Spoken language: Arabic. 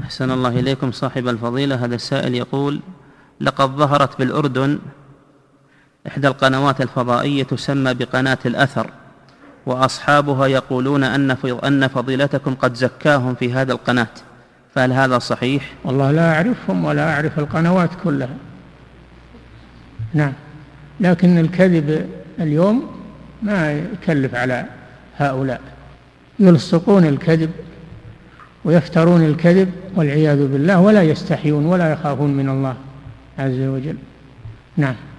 أحسن الله إليكم صاحب الفضيلة. هذا السائل يقول: لقد ظهرت بالأردن إحدى القنوات الفضائية تسمى بقناة الأثر، وأصحابها يقولون أن فضيلتكم قد زكاهم في هذا القناة، فهل هذا صحيح؟ والله لا أعرفهم ولا أعرف القنوات كلها. نعم، لكن الكذب اليوم ما يكلف على هؤلاء، يلصقون الكذب ويفترون الكذب والعياذ بالله، ولا يستحيون ولا يخافون من الله عز وجل. نعم.